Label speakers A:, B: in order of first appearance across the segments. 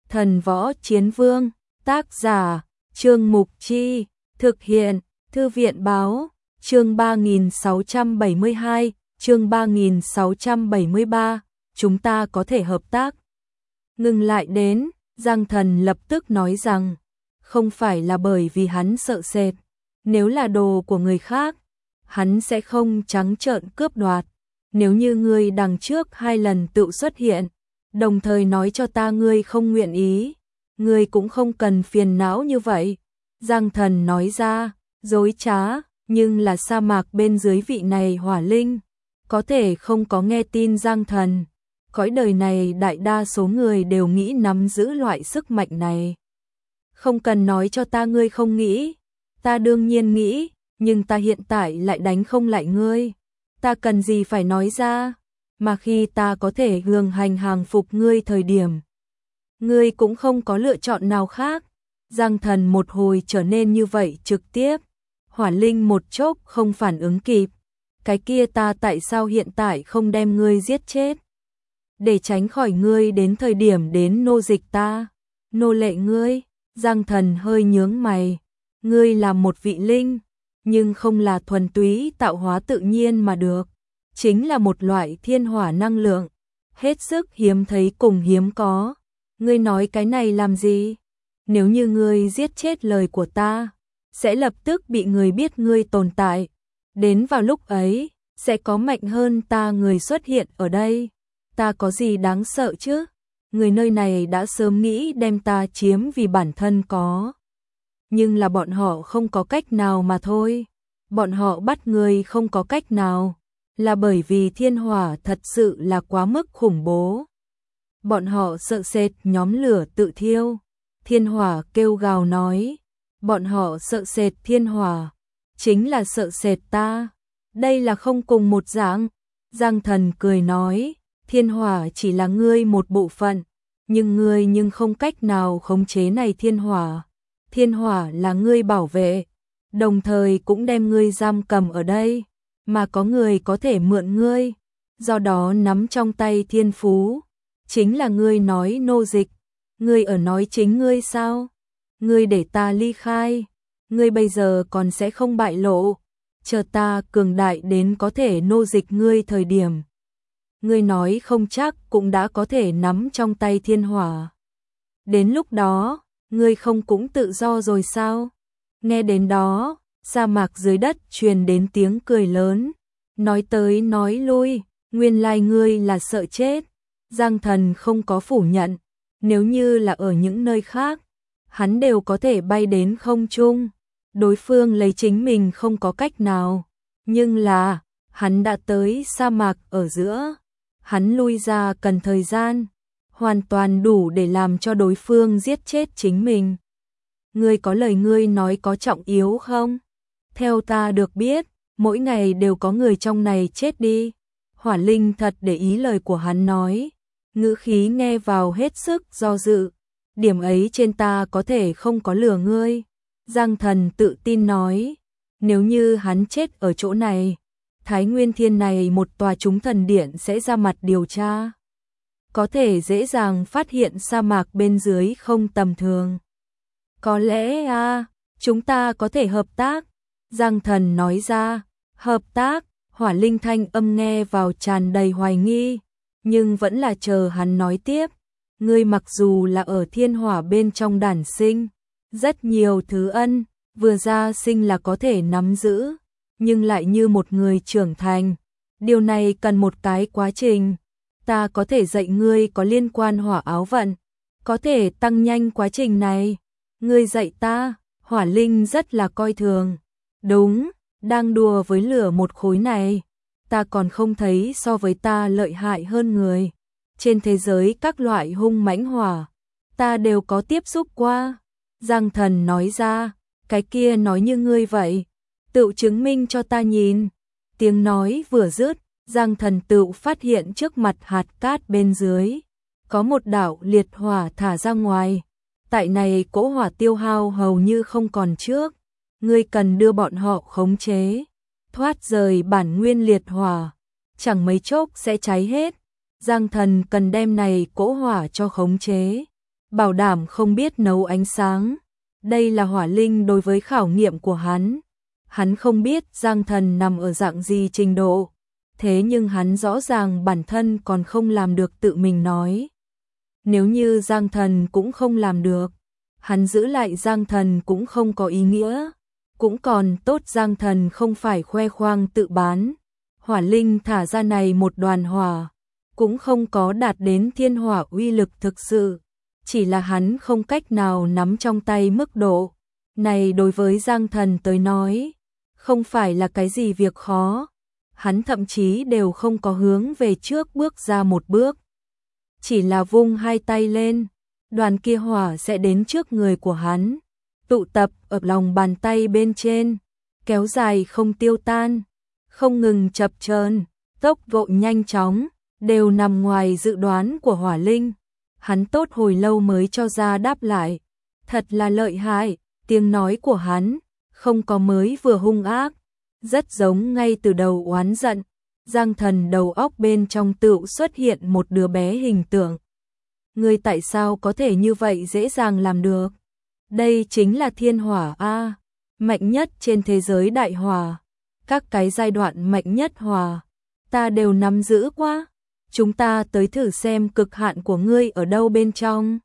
A: Thần Võ Chiến Vương, tác giả, Trương Mục Chi, thực hiện, Thư viện Báo, chương 3672, chương 3673, chúng ta có thể hợp tác. Ngừng lại đến, Giang Thần lập tức nói rằng, không phải là bởi vì hắn sợ sệt, nếu là đồ của người khác, hắn sẽ không trắng trợn cướp đoạt. Nếu như ngươi đằng trước 2 lần tự xuất hiện, đồng thời nói cho ta ngươi không nguyện ý, ngươi cũng không cần phiền não như vậy. Giang Thần nói ra, dối trá, nhưng là sa mạc bên dưới vị này hỏa linh, có thể không có nghe tin Giang Thần. Cõi đời này đại đa số người đều nghĩ nắm giữ loại sức mạnh này. Không cần nói cho ta ngươi không nghĩ, ta đương nhiên nghĩ, nhưng ta hiện tại lại đánh không lại ngươi. Ta cần gì phải nói ra, mà khi ta có thể gương hành hàng phục ngươi thời điểm, ngươi cũng không có lựa chọn nào khác. Giang Thần một hồi trở nên như vậy trực tiếp, hỏa linh một chốc không phản ứng kịp. Cái kia ta tại sao hiện tại không đem ngươi giết chết? Để tránh khỏi ngươi đến thời điểm đến nô dịch ta, nô lệ ngươi. Giang Thần hơi nhướng mày, ngươi là một vị linh, nhưng không là thuần túy tạo hóa tự nhiên mà được, chính là một loại thiên hỏa năng lượng, hết sức hiếm thấy cùng hiếm có. Ngươi nói cái này làm gì? Nếu như ngươi giết chết lời của ta, sẽ lập tức bị người biết ngươi tồn tại. Đến vào lúc ấy, sẽ có mạnh hơn ta người xuất hiện ở đây. Ta có gì đáng sợ chứ? Người nơi này đã sớm nghĩ đem ta chiếm vì bản thân có. Nhưng là bọn họ không có cách nào mà thôi. Bọn họ bắt người không có cách nào, là bởi vì thiên hỏa thật sự là quá mức khủng bố. Bọn họ sợ sệt nhóm lửa tự thiêu. Thiên hỏa kêu gào nói, bọn họ sợ sệt thiên hỏa, chính là sợ sệt ta. Đây là không cùng một dạng. Giang Thần cười nói, thiên hỏa chỉ là ngươi một bộ phận, nhưng ngươi không cách nào khống chế này thiên hỏa. Thiên hỏa là ngươi bảo vệ, đồng thời cũng đem ngươi giam cầm ở đây, mà có người có thể mượn ngươi, do đó nắm trong tay thiên phú, chính là ngươi nói nô dịch. Ngươi ở nói chính ngươi sao? Ngươi để ta ly khai, ngươi bây giờ còn sẽ không bại lộ, chờ ta cường đại đến có thể nô dịch ngươi thời điểm. Ngươi nói không chắc cũng đã có thể nắm trong tay thiên hỏa. Đến lúc đó, ngươi không cũng tự do rồi sao? Nghe đến đó, sa mạc dưới đất truyền đến tiếng cười lớn, nói tới nói lui, nguyên lai ngươi là sợ chết. Giang Thần không có phủ nhận, nếu như là ở những nơi khác, hắn đều có thể bay đến không trung, đối phương lấy chính mình không có cách nào, nhưng là, hắn đã tới sa mạc ở giữa, hắn lui ra cần thời gian, hoàn toàn đủ để làm cho đối phương giết chết chính mình. Ngươi có lời ngươi nói có trọng yếu không? Theo ta được biết, mỗi ngày đều có người trong này chết đi. Hỏa linh thật để ý lời của hắn nói, ngữ khí nghe vào hết sức do dự. Điểm ấy trên ta có thể không có lừa ngươi. Giang Thần tự tin nói, nếu như hắn chết ở chỗ này, Thái Nguyên Thiên này một tòa chúng thần điện sẽ ra mặt điều tra. Có thể dễ dàng phát hiện sa mạc bên dưới không tầm thường. Có lẽ chúng ta có thể hợp tác. Giang Thần nói ra, hợp tác. Hỏa linh thanh âm nghe vào tràn đầy hoài nghi, nhưng vẫn là chờ hắn nói tiếp. Ngươi mặc dù là ở thiên hỏa bên trong đản sinh, rất nhiều thứ ân, vừa ra sinh là có thể nắm giữ, nhưng lại như một người trưởng thành. Điều này cần một cái quá trình. Ta có thể dạy ngươi có liên quan hỏa áo vận, có thể tăng nhanh quá trình này. Ngươi dạy ta, hỏa linh rất là coi thường. Đúng, đang đùa với lửa một khối này. Ta còn không thấy so với ta lợi hại hơn người. Trên thế giới các loại hung mãnh hỏa, ta đều có tiếp xúc qua. Giang Thần nói ra, cái kia nói như ngươi vậy, tự chứng minh cho ta nhìn. Tiếng nói vừa dứt, Giang Thần tự phát hiện trước mặt hạt cát bên dưới, có một đạo liệt hỏa thả ra ngoài. Tại này cỗ hỏa tiêu hao hầu như không còn trước, ngươi cần đưa bọn họ khống chế, thoát rời bản nguyên liệt hỏa, chẳng mấy chốc sẽ cháy hết. Giang Thần cần đem này cỗ hỏa cho khống chế, bảo đảm không biết nấu ánh sáng. Đây là hỏa linh đối với khảo nghiệm của hắn. Hắn không biết Giang Thần nằm ở dạng gì trình độ, thế nhưng hắn rõ ràng bản thân còn không làm được tự mình nói. Nếu như Giang Thần cũng không làm được, hắn giữ lại Giang Thần cũng không có ý nghĩa. Cũng còn tốt Giang Thần không phải khoe khoang tự bán. Hỏa linh thả ra này một đoàn hỏa, cũng không có đạt đến thiên hỏa uy lực thực sự. Chỉ là hắn không cách nào nắm trong tay mức độ. Này đối với Giang Thần tới nói, không phải là cái gì việc khó. Hắn thậm chí đều không có hướng về trước bước ra một bước. Chỉ là vung hai tay lên, đoàn kia hỏa sẽ đến trước người của hắn, tụ tập ở lòng bàn tay bên trên, kéo dài không tiêu tan, không ngừng chập chờn, tốc độ nhanh chóng, đều nằm ngoài dự đoán của hỏa linh. Hắn tốt hồi lâu mới cho ra đáp lại. Thật là lợi hại, tiếng nói của hắn không có mới vừa hung ác, rất giống ngay từ đầu oán giận. Giang Thần đầu óc bên trong tựu xuất hiện một đứa bé hình tượng. Ngươi tại sao có thể như vậy dễ dàng làm được? Đây chính là thiên hỏa a, mạnh nhất trên thế giới đại hỏa. Các cái giai đoạn mạnh nhất hỏa, ta đều nắm giữ quá. Chúng ta tới thử xem cực hạn của ngươi ở đâu bên trong.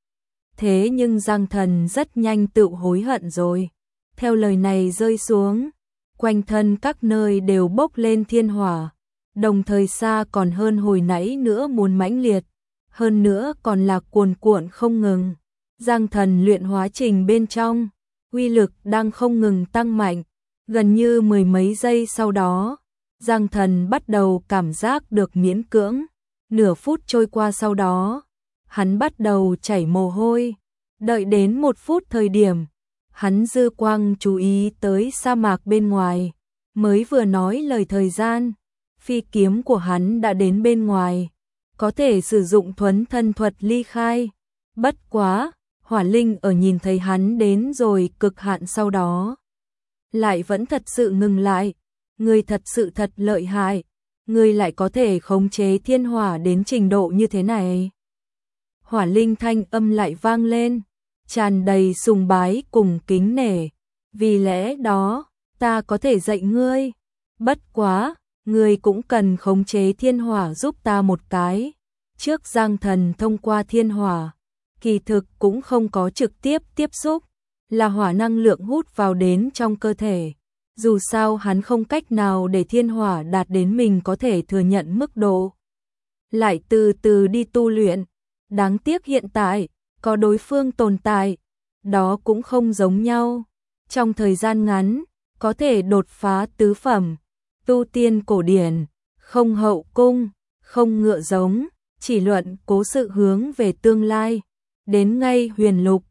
A: Thế nhưng Giang Thần rất nhanh tự hối hận rồi. Theo lời này rơi xuống, quanh thân các nơi đều bốc lên thiên hỏa, đồng thời xa còn hơn hồi nãy nữa muốn mãnh liệt, hơn nữa còn là cuồn cuộn không ngừng. Giang Thần luyện hóa trình bên trong, uy lực đang không ngừng tăng mạnh, gần như mười mấy giây sau đó, Giang Thần bắt đầu cảm giác được miễn cưỡng. Nửa phút trôi qua sau đó, hắn bắt đầu chảy mồ hôi. Đợi đến 1 phút thời điểm, hắn dư quang chú ý tới sa mạc bên ngoài, mới vừa nói lời thời gian, phi kiếm của hắn đã đến bên ngoài, có thể sử dụng thuấn thân thuật ly khai. Bất quá, hỏa linh ở nhìn thấy hắn đến rồi cực hạn sau đó, lại vẫn thật sự ngừng lại. Ngươi thật sự thật lợi hại, ngươi lại có thể khống chế thiên hỏa đến trình độ như thế này. Hỏa linh thanh âm lại vang lên, tràn đầy sùng bái cùng kính nể. Vì lẽ đó, ta có thể dạy ngươi. Bất quá, ngươi cũng cần khống chế thiên hỏa giúp ta một cái. Trước Giang Thần thông qua thiên hỏa, kỳ thực cũng không có trực tiếp tiếp xúc, là hỏa năng lượng hút vào đến trong cơ thể. Dù sao hắn không cách nào để thiên hỏa đạt đến mình có thể thừa nhận mức độ. Lại từ từ đi tu luyện. Đáng tiếc hiện tại, có đối phương tồn tại, đó cũng không giống nhau. Trong thời gian ngắn, có thể đột phá tứ phẩm, tu tiên cổ điển, không hậu cung, không ngựa giống, chỉ luận cố sự hướng về tương lai. Đến ngay huyền lục,